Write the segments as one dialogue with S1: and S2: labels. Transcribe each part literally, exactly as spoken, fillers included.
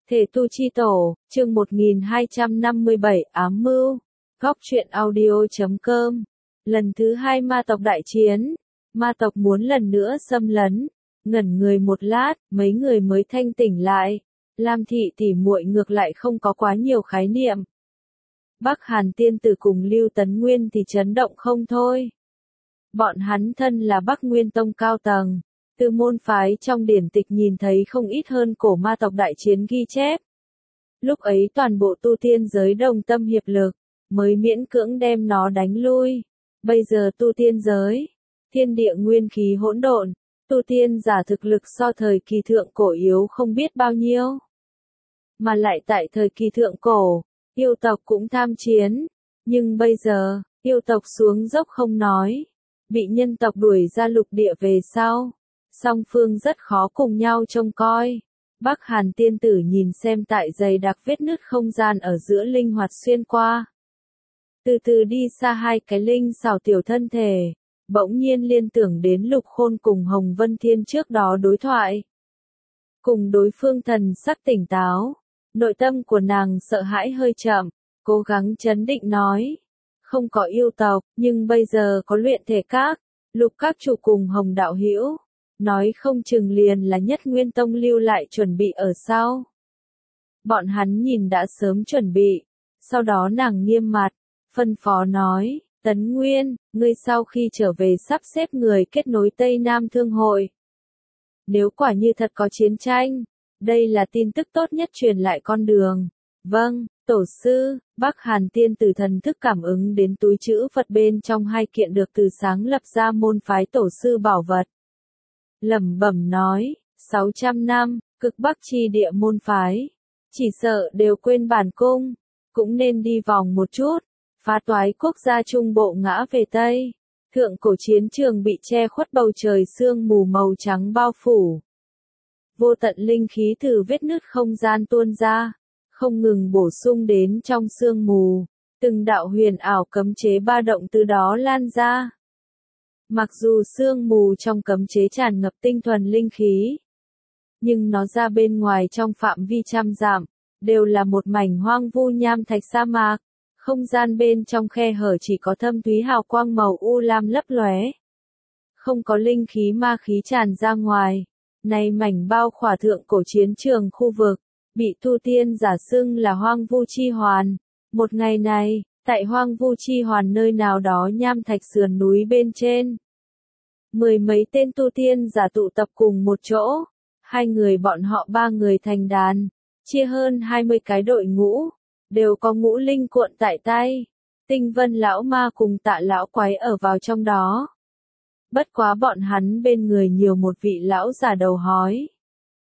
S1: Thể tu chi tổ, chương một nghìn hai trăm năm mươi bảy, ám mưu. Góc truyện audio chấm com. Lần thứ hai ma tộc đại chiến. Ma tộc muốn lần nữa xâm lấn. Ngẩn người một lát, mấy người mới thanh tỉnh lại. Lam thị tỉ muội ngược lại không có quá nhiều khái niệm. Bắc Hàn tiên tử cùng Lưu Tấn Nguyên thì chấn động không thôi. Bọn hắn thân là Bắc Nguyên Tông cao tầng. Từ môn phái trong điển tịch nhìn thấy không ít hơn cổ ma tộc đại chiến ghi chép. Lúc ấy toàn bộ tu tiên giới đồng tâm hiệp lực, mới miễn cưỡng đem nó đánh lui. Bây giờ tu tiên giới, thiên địa nguyên khí hỗn độn, tu tiên giả thực lực so thời kỳ thượng cổ yếu không biết bao nhiêu. Mà lại tại thời kỳ thượng cổ, yêu tộc cũng tham chiến, nhưng bây giờ, yêu tộc xuống dốc không nói, bị nhân tộc đuổi ra lục địa về sau. Song phương rất khó cùng nhau trông coi. Bắc Hàn tiên tử nhìn xem tại dày đặc vết nứt không gian ở giữa linh hoạt xuyên qua. Từ từ đi xa hai cái linh xảo tiểu thân thể, bỗng nhiên liên tưởng đến Lục Khôn cùng Hồng Vân Thiên trước đó đối thoại. Cùng đối phương thần sắc tỉnh táo, nội tâm của nàng sợ hãi hơi chậm, cố gắng trấn định nói. Không có yêu tộc, nhưng bây giờ có luyện thể các, Lục các chủ cùng Hồng đạo hữu. Nói không chừng liền là Nhất Nguyên Tông lưu lại chuẩn bị ở sau. Bọn hắn nhìn đã sớm chuẩn bị, sau đó nàng nghiêm mặt, phân phó nói, Tấn Nguyên, ngươi sau khi trở về sắp xếp người kết nối Tây Nam Thương hội. Nếu quả như thật có chiến tranh, đây là tin tức tốt nhất truyền lại con đường. Vâng, tổ sư, Bắc Hàn tiên tử thần thức cảm ứng đến túi trữ vật bên trong hai kiện được từ sáng lập ra môn phái tổ sư bảo vật. Lẩm bẩm nói, sáu trăm năm, cực bắc chi địa môn phái, chỉ sợ đều quên bản cung, cũng nên đi vòng một chút, phá toái quốc gia trung bộ ngã về Tây, thượng cổ chiến trường bị che khuất bầu trời sương mù màu trắng bao phủ. Vô tận linh khí từ vết nứt không gian tuôn ra, không ngừng bổ sung đến trong sương mù, từng đạo huyền ảo cấm chế ba động từ đó lan ra. Mặc dù sương mù trong cấm chế tràn ngập tinh thuần linh khí, nhưng nó ra bên ngoài trong phạm vi trăm dặm, đều là một mảnh hoang vu nham thạch sa mạc, không gian bên trong khe hở chỉ có thâm thúy hào quang màu u lam lấp lóe. Không có linh khí ma khí tràn ra ngoài, này mảnh bao khỏa thượng cổ chiến trường khu vực, bị tu tiên giả xưng là hoang vu chi hoàn. Một ngày này, tại hoang vu chi hoàn nơi nào đó nham thạch sườn núi bên trên. Mười mấy tên tu tiên giả tụ tập cùng một chỗ, hai người bọn họ ba người thành đàn, chia hơn hai mươi cái đội ngũ, đều có ngũ linh cuộn tại tay, Tinh Vân lão ma cùng Tạ lão quái ở vào trong đó. Bất quá bọn hắn bên người nhiều một vị lão giả đầu hói.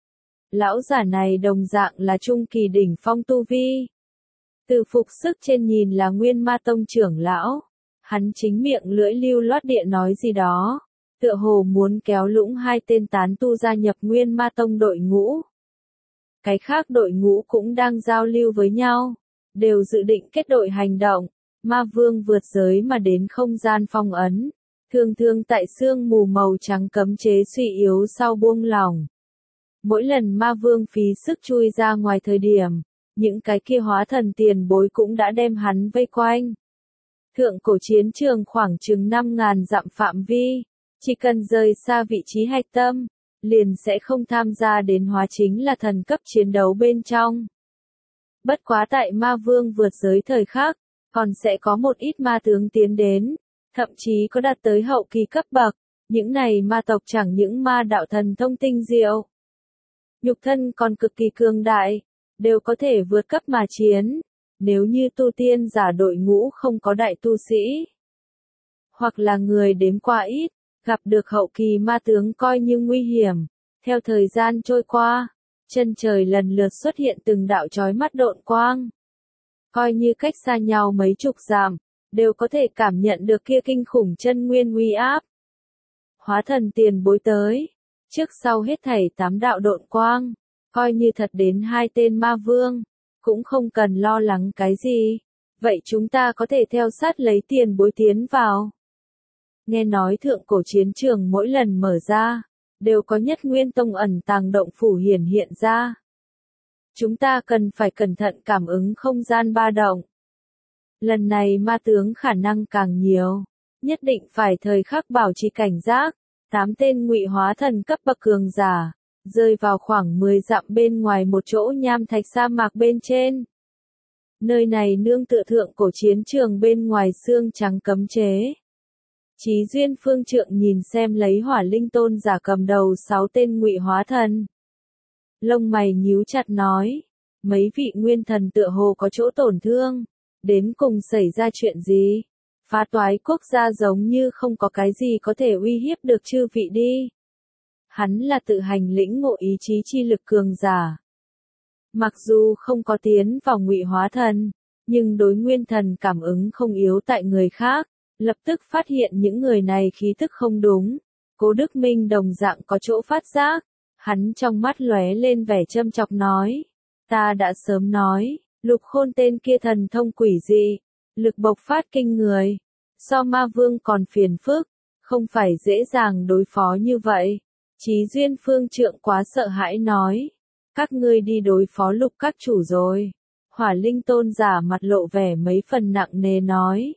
S1: Lão giả này đồng dạng là trung kỳ đỉnh phong tu vi. Từ phục sức trên nhìn là Nguyên Ma Tông trưởng lão, hắn chính miệng lưỡi lưu loát địa nói gì đó. Tựa hồ muốn kéo lũng hai tên tán tu gia nhập Nguyên Ma Tông đội ngũ. Cái khác đội ngũ cũng đang giao lưu với nhau, đều dự định kết đội hành động. Ma Vương vượt giới mà đến không gian phong ấn, thường thường tại sương mù màu trắng cấm chế suy yếu sau buông lỏng. Mỗi lần Ma Vương phí sức chui ra ngoài thời điểm, những cái kia hóa thần tiền bối cũng đã đem hắn vây quanh. Thượng cổ chiến trường khoảng chừng năm ngàn dặm phạm vi. Chỉ cần rời xa vị trí hạch tâm, liền sẽ không tham gia đến hóa chính là thần cấp chiến đấu bên trong. Bất quá tại ma vương vượt giới thời khắc, còn sẽ có một ít ma tướng tiến đến, thậm chí có đạt tới hậu kỳ cấp bậc, những này ma tộc chẳng những ma đạo thần thông tinh diệu. Nhục thân còn cực kỳ cường đại, đều có thể vượt cấp mà chiến, nếu như tu tiên giả đội ngũ không có đại tu sĩ, hoặc là người đếm qua ít. Gặp được hậu kỳ ma tướng coi như nguy hiểm. Theo thời gian trôi qua, chân trời lần lượt xuất hiện từng đạo chói mắt độn quang. Coi như cách xa nhau mấy chục dặm, đều có thể cảm nhận được kia kinh khủng chân nguyên uy áp. Hóa thần tiền bối tới, trước sau hết thảy tám đạo độn quang, coi như thật đến hai tên ma vương, cũng không cần lo lắng cái gì. Vậy chúng ta có thể theo sát lấy tiền bối tiến vào. Nghe nói thượng cổ chiến trường mỗi lần mở ra, đều có Nhất Nguyên Tông ẩn tàng động phủ hiển hiện ra. Chúng ta cần phải cẩn thận cảm ứng không gian ba động. Lần này ma tướng khả năng càng nhiều, nhất định phải thời khắc bảo trì cảnh giác. Tám tên ngụy hóa thần cấp bậc cường giả, rơi vào khoảng mười dặm bên ngoài một chỗ nham thạch sa mạc bên trên. Nơi này nương tựa thượng cổ chiến trường bên ngoài xương trắng cấm chế. Chí Duyên Phương Trượng nhìn xem lấy Hỏa Linh Tôn giả cầm đầu sáu tên ngụy hóa thần. Lông mày nhíu chặt nói, mấy vị nguyên thần tựa hồ có chỗ tổn thương, đến cùng xảy ra chuyện gì? Phá Toái quốc gia giống như không có cái gì có thể uy hiếp được chư vị đi. Hắn là tự hành lĩnh ngộ ý chí chi lực cường giả. Mặc dù không có tiến vào ngụy hóa thần, nhưng đối nguyên thần cảm ứng không yếu tại người khác, lập tức phát hiện những người này khí tức không đúng. Cố Đức Minh đồng dạng có chỗ phát giác, hắn trong mắt lóe lên vẻ châm chọc nói, ta đã sớm nói, Lục Khôn tên kia thần thông quỷ dị, lực bộc phát kinh người, so ma vương còn phiền phức, không phải dễ dàng đối phó như vậy. Chí Duyên Phương Trượng quá sợ hãi nói, các ngươi đi đối phó Lục các chủ rồi. Hỏa Linh Tôn giả mặt lộ vẻ mấy phần nặng nề nói.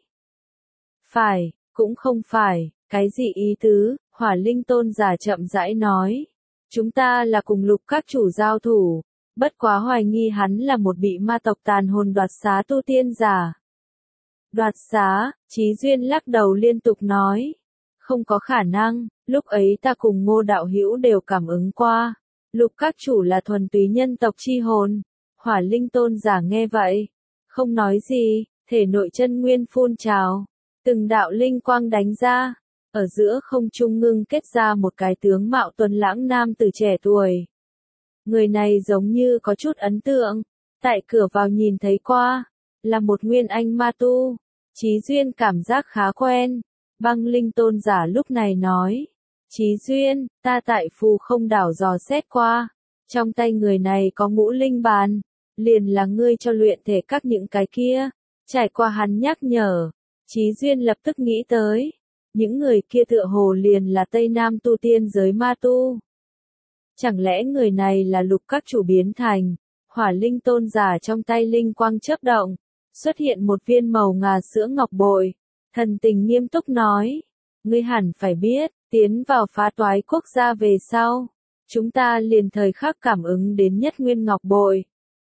S1: Phải, cũng không phải, cái gì ý tứ? Hỏa Linh Tôn giả chậm rãi nói. Chúng ta là cùng Lục các chủ giao thủ, bất quá hoài nghi hắn là một bị ma tộc tàn hồn đoạt xá tu tiên giả. Đoạt xá, Chí Duyên lắc đầu liên tục nói. Không có khả năng, lúc ấy ta cùng Ngô đạo hữu đều cảm ứng qua. Lục các chủ là thuần túy nhân tộc chi hồn. Hỏa Linh Tôn giả nghe vậy, không nói gì, thể nội chân nguyên phun trào, từng đạo linh quang đánh ra, ở giữa không trung ngưng kết ra một cái tướng mạo tuấn lãng nam tử trẻ tuổi. Người này giống như có chút ấn tượng, tại cửa vào nhìn thấy qua, là một nguyên anh ma tu. Chí Duyên cảm giác khá quen. Băng Linh Tôn giả lúc này nói, Chí Duyên, ta tại Phù Không đảo dò xét qua, trong tay người này có ngũ linh bàn, liền là ngươi cho luyện thể các những cái kia. Trải qua hắn nhắc nhở, Chí Duyên lập tức nghĩ tới, những người kia tựa hồ liền là Tây Nam tu tiên giới ma tu. Chẳng lẽ người này là Lục các chủ biến thành? Hỏa Linh Tôn giả trong tay linh quang chớp động, xuất hiện một viên màu ngà sữa ngọc bội, thần tình nghiêm túc nói, ngươi hẳn phải biết, tiến vào Phá Toái quốc gia về sau, chúng ta liền thời khắc cảm ứng đến Nhất Nguyên ngọc bội.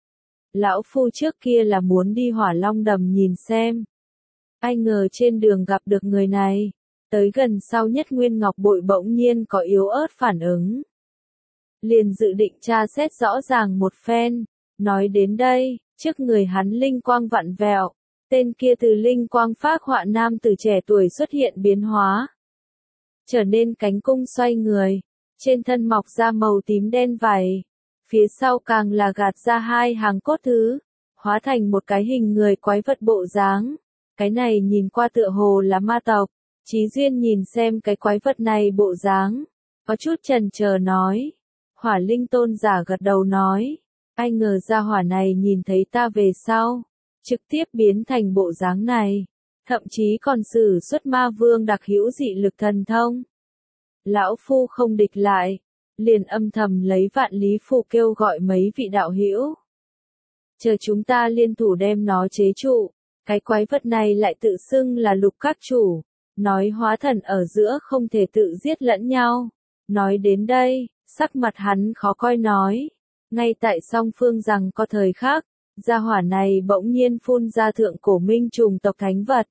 S1: Lão phu trước kia là muốn đi Hỏa Long đầm nhìn xem, ai ngờ trên đường gặp được người này, tới gần sau Nhất Nguyên ngọc bội bỗng nhiên có yếu ớt phản ứng. Liền dự định tra xét rõ ràng một phen, nói đến đây, trước người hắn linh quang vặn vẹo, tên kia từ linh quang phác họa nam tử trẻ tuổi xuất hiện biến hóa, trở nên cánh cung xoay người, trên thân mọc ra màu tím đen vảy, phía sau càng là gạt ra hai hàng cốt thứ, hóa thành một cái hình người quái vật bộ dáng. Cái này nhìn qua tựa hồ là ma tộc. Chí Duyên nhìn xem cái quái vật này bộ dáng, có chút chần chờ nói. Hỏa Linh Tôn giả gật đầu nói, ai ngờ ra hỏa này nhìn thấy ta về sau, trực tiếp biến thành bộ dáng này, thậm chí còn sử xuất ma vương đặc hữu dị lực thần thông. Lão phu không địch lại, liền âm thầm lấy vạn lý phù kêu gọi mấy vị đạo hữu. Chờ chúng ta liên thủ đem nó chế trụ, cái quái vật này lại tự xưng là Lục các chủ, nói hóa thần ở giữa không thể tự giết lẫn nhau. Nói đến đây, sắc mặt hắn khó coi nói, ngay tại song phương rằng có thời khác, gia hỏa này bỗng nhiên phun ra thượng cổ minh trùng tộc thánh vật.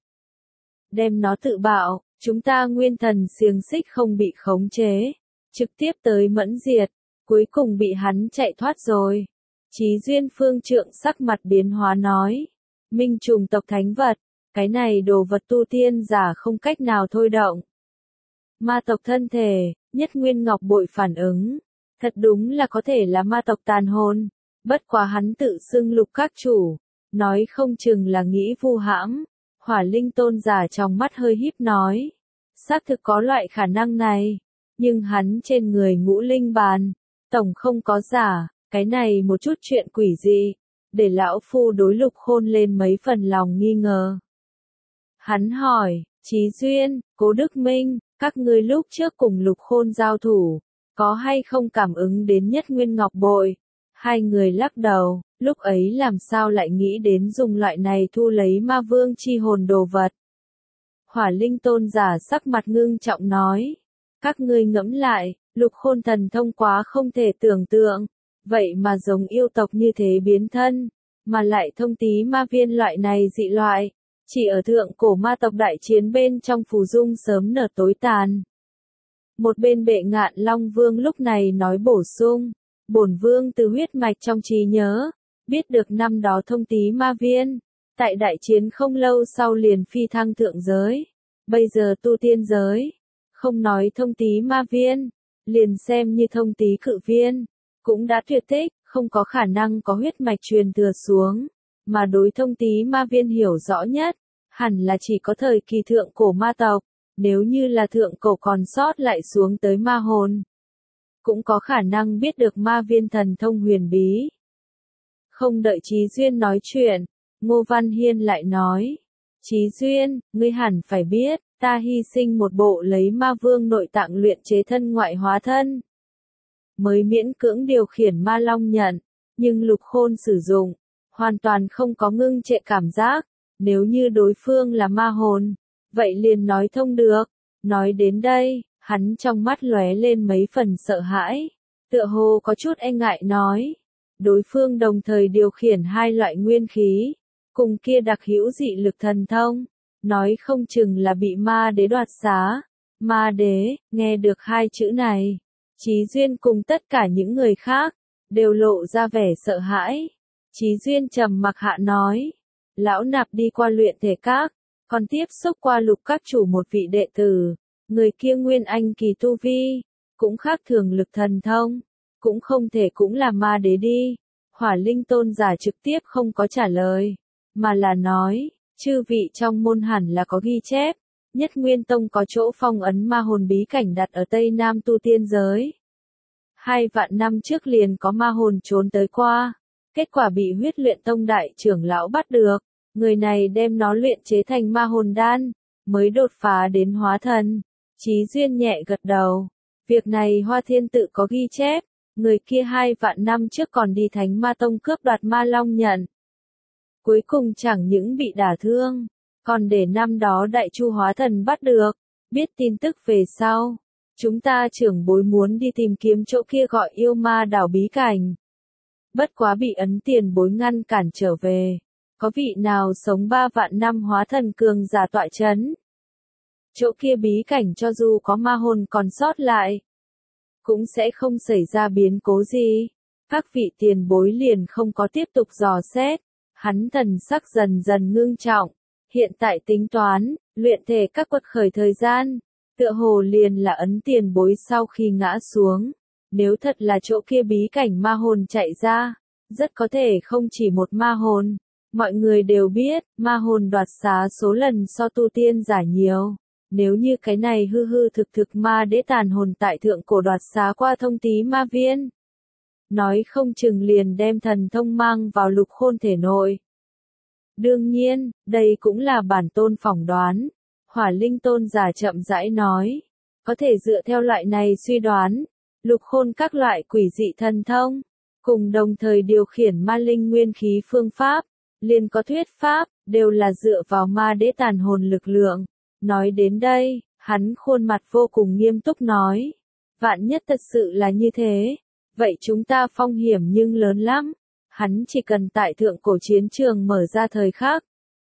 S1: Đem nó tự bạo, chúng ta nguyên thần xiềng xích không bị khống chế, trực tiếp tới mẫn diệt, cuối cùng bị hắn chạy thoát rồi. Chí Duyên Phương Trượng sắc mặt biến hóa nói, minh trùng tộc thánh vật, cái này đồ vật tu tiên giả không cách nào thôi động. Ma tộc thân thể, Nhất Nguyên ngọc bội phản ứng, thật đúng là có thể là ma tộc tàn hồn, bất quá hắn tự xưng Lục các chủ, nói không chừng là nghĩ vu hãm. Hỏa Linh Tôn giả trong mắt hơi híp nói, xác thực có loại khả năng này, nhưng hắn trên người ngũ linh bàn, tổng không có giả, cái này một chút chuyện quỷ dị, để lão phu đối Lục Khôn lên mấy phần lòng nghi ngờ. Hắn hỏi, Chí Duyên, Cố Đức Minh, các ngươi lúc trước cùng Lục Khôn giao thủ, có hay không cảm ứng đến Nhất Nguyên ngọc bội? Hai người lắc đầu, lúc ấy làm sao lại nghĩ đến dùng loại này thu lấy ma vương chi hồn đồ vật. Hỏa Linh tôn giả sắc mặt ngưng trọng nói, các ngươi ngẫm lại, Lục Khôn thần thông quá không thể tưởng tượng, vậy mà giống yêu tộc như thế biến thân, mà lại thông tí ma viên loại này dị loại, chỉ ở thượng cổ ma tộc đại chiến bên trong phù dung sớm nở tối tàn. Một bên Bệ Ngạn Long Vương lúc này nói bổ sung, bổn vương từ huyết mạch trong trí nhớ, biết được năm đó thông tí ma viên, tại đại chiến không lâu sau liền phi thăng thượng giới, bây giờ tu tiên giới, không nói thông tí ma viên, liền xem như thông tí cự viên, cũng đã tuyệt tích, không có khả năng có huyết mạch truyền thừa xuống, mà đối thông tí ma viên hiểu rõ nhất, hẳn là chỉ có thời kỳ thượng cổ ma tộc, nếu như là thượng cổ còn sót lại xuống tới ma hồn, cũng có khả năng biết được ma viên thần thông huyền bí. Không đợi Chí Duyên nói chuyện, Ngô Văn Hiên lại nói, Chí Duyên, ngươi hẳn phải biết, ta hy sinh một bộ lấy ma vương nội tạng luyện chế thân ngoại hóa thân, mới miễn cưỡng điều khiển ma long nhận, nhưng Lục Khôn sử dụng, hoàn toàn không có ngưng trệ cảm giác, nếu như đối phương là ma hồn, vậy liền nói thông được. Nói đến đây, hắn trong mắt lóe lên mấy phần sợ hãi, tựa hồ có chút e ngại nói, đối phương đồng thời điều khiển hai loại nguyên khí, cùng kia đặc hữu dị lực thần thông, nói không chừng là bị ma đế đoạt xá. Ma đế, nghe được hai chữ này, Chí Duyên cùng tất cả những người khác, đều lộ ra vẻ sợ hãi. Chí Duyên trầm mặc hạ nói, lão nạp đi qua luyện thể các, còn tiếp xúc qua Lục các chủ một vị đệ tử, người kia nguyên anh kỳ tu vi, cũng khác thường lực thần thông, cũng không thể cũng là ma đế đi. Hỏa Linh tôn giả trực tiếp không có trả lời, mà là nói, chư vị trong môn hẳn là có ghi chép, Nhất Nguyên Tông có chỗ phong ấn ma hồn bí cảnh đặt ở Tây Nam tu tiên giới. Hai vạn năm trước liền có ma hồn trốn tới qua, kết quả bị huyết luyện tông đại trưởng lão bắt được, người này đem nó luyện chế thành ma hồn đan, mới đột phá đến hóa thần. Chí Duyên nhẹ gật đầu, việc này Hoa Thiên tự có ghi chép, người kia hai vạn năm trước còn đi Thánh Ma Tông cướp đoạt ma long nhận. Cuối cùng chẳng những bị đả thương, còn để năm đó Đại Chu hóa thần bắt được, biết tin tức về sau. Chúng ta trưởng bối muốn đi tìm kiếm chỗ kia gọi yêu ma đảo bí cảnh. Bất quá bị ấn tiền bối ngăn cản trở về. Có vị nào sống ba vạn năm hóa thần cường giả tọa chấn? Chỗ kia bí cảnh cho dù có ma hồn còn sót lại, cũng sẽ không xảy ra biến cố gì. Các vị tiền bối liền không có tiếp tục dò xét. Hắn thần sắc dần dần ngưng trọng. Hiện tại tính toán, luyện thể các quật khởi thời gian, tựa hồ liền là ấn tiền bối sau khi ngã xuống. Nếu thật là chỗ kia bí cảnh ma hồn chạy ra, rất có thể không chỉ một ma hồn. Mọi người đều biết, ma hồn đoạt xá số lần so tu tiên giả nhiều. Nếu như cái này hư hư thực thực ma đế tàn hồn tại thượng cổ đoạt xá qua thông tí ma viên, nói không chừng liền đem thần thông mang vào Lục Khôn thể nội. Đương nhiên, đây cũng là bản tôn phỏng đoán. Hỏa Linh tôn giả chậm rãi nói, có thể dựa theo loại này suy đoán, Lục Khôn các loại quỷ dị thần thông, cùng đồng thời điều khiển ma linh nguyên khí phương pháp, liền có thuyết pháp, đều là dựa vào ma đế tàn hồn lực lượng. Nói đến đây, hắn khuôn mặt vô cùng nghiêm túc nói, vạn nhất thật sự là như thế, vậy chúng ta phong hiểm nhưng lớn lắm. Hắn chỉ cần tại thượng cổ chiến trường mở ra thời khắc,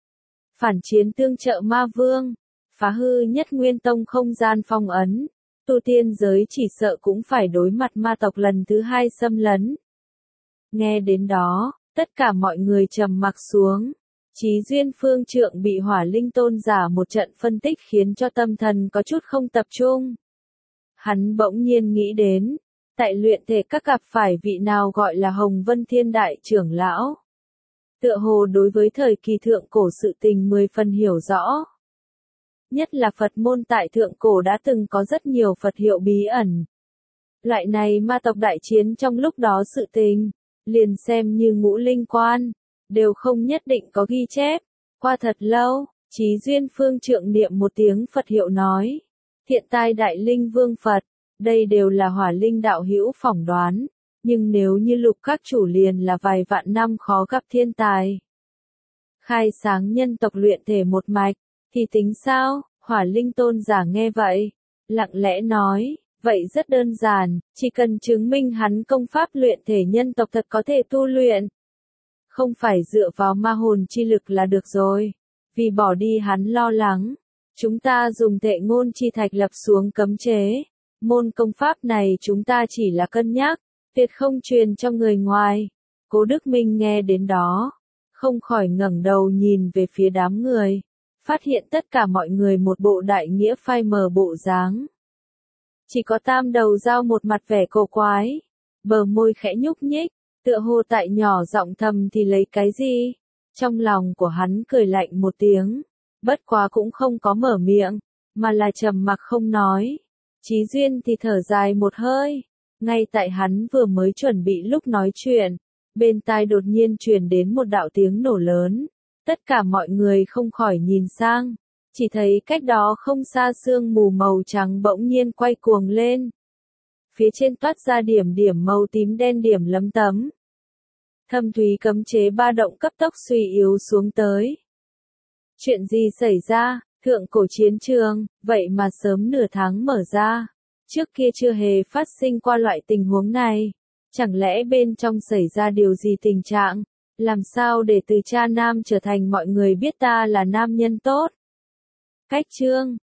S1: phản chiến tương trợ ma vương, phá hư Nhất Nguyên Tông không gian phong ấn, tu tiên giới chỉ sợ cũng phải đối mặt ma tộc lần thứ hai xâm lấn. Nghe đến đó, tất cả mọi người trầm mặc xuống. Chí Duyên phương trượng bị Hỏa Linh tôn giả một trận phân tích khiến cho tâm thần có chút không tập trung. Hắn bỗng nhiên nghĩ đến, tại luyện thể các gặp phải vị nào gọi là Hồng Vân Thiên Đại trưởng lão. Tựa hồ đối với thời kỳ thượng cổ sự tình mười phần hiểu rõ. Nhất là Phật môn tại thượng cổ đã từng có rất nhiều Phật hiệu bí ẩn. Loại này ma tộc đại chiến trong lúc đó sự tình, liền xem như ngũ linh quan, đều không nhất định có ghi chép. Qua thật lâu, Chí Duyên phương trượng niệm một tiếng Phật hiệu nói, Thiện Tai Đại Linh Vương Phật, đây đều là Hỏa Linh đạo hữu phỏng đoán, Nhưng nếu như Lục các chủ liền là vài vạn năm khó gặp thiên tài, khai sáng nhân tộc luyện thể một mạch, thì tính sao? Hỏa Linh tôn giả nghe vậy, lặng lẽ nói, vậy rất đơn giản, chỉ cần chứng minh hắn công pháp luyện thể nhân tộc thật có thể tu luyện. Không phải dựa vào ma hồn chi lực là được rồi. Vì bỏ đi hắn lo lắng, chúng ta dùng Tệ Ngôn Chi Thạch lập xuống cấm chế. Môn công pháp này chúng ta chỉ là cân nhắc, tuyệt không truyền cho người ngoài. Cố Đức Minh nghe đến đó, không khỏi ngẩng đầu nhìn về phía đám người, phát hiện tất cả mọi người một bộ đại nghĩa phai mờ bộ dáng. Chỉ có Tam Đầu Dao một mặt vẻ cổ quái, bờ môi khẽ nhúc nhích, tựa hồ tại nhỏ giọng thầm thì lấy cái gì. Trong lòng của hắn cười lạnh một tiếng, bất quá cũng không có mở miệng, mà là trầm mặc không nói. Chí Duyên thì thở dài một hơi, ngay tại hắn vừa mới chuẩn bị lúc nói chuyện, bên tai đột nhiên truyền đến một đạo tiếng nổ lớn, tất cả mọi người không khỏi nhìn sang, chỉ thấy cách đó không xa sương mù màu trắng bỗng nhiên quay cuồng lên. Phía trên toát ra điểm điểm màu tím đen điểm lấm tấm. Thâm thúy cấm chế ba động cấp tốc suy yếu xuống tới. Chuyện gì xảy ra? Thượng cổ chiến trường, vậy mà sớm nửa tháng mở ra. Trước kia chưa hề phát sinh qua loại tình huống này. Chẳng lẽ bên trong xảy ra điều gì tình trạng? Làm sao để từ cha nam trở thành mọi người biết ta là nam nhân tốt? Cách chương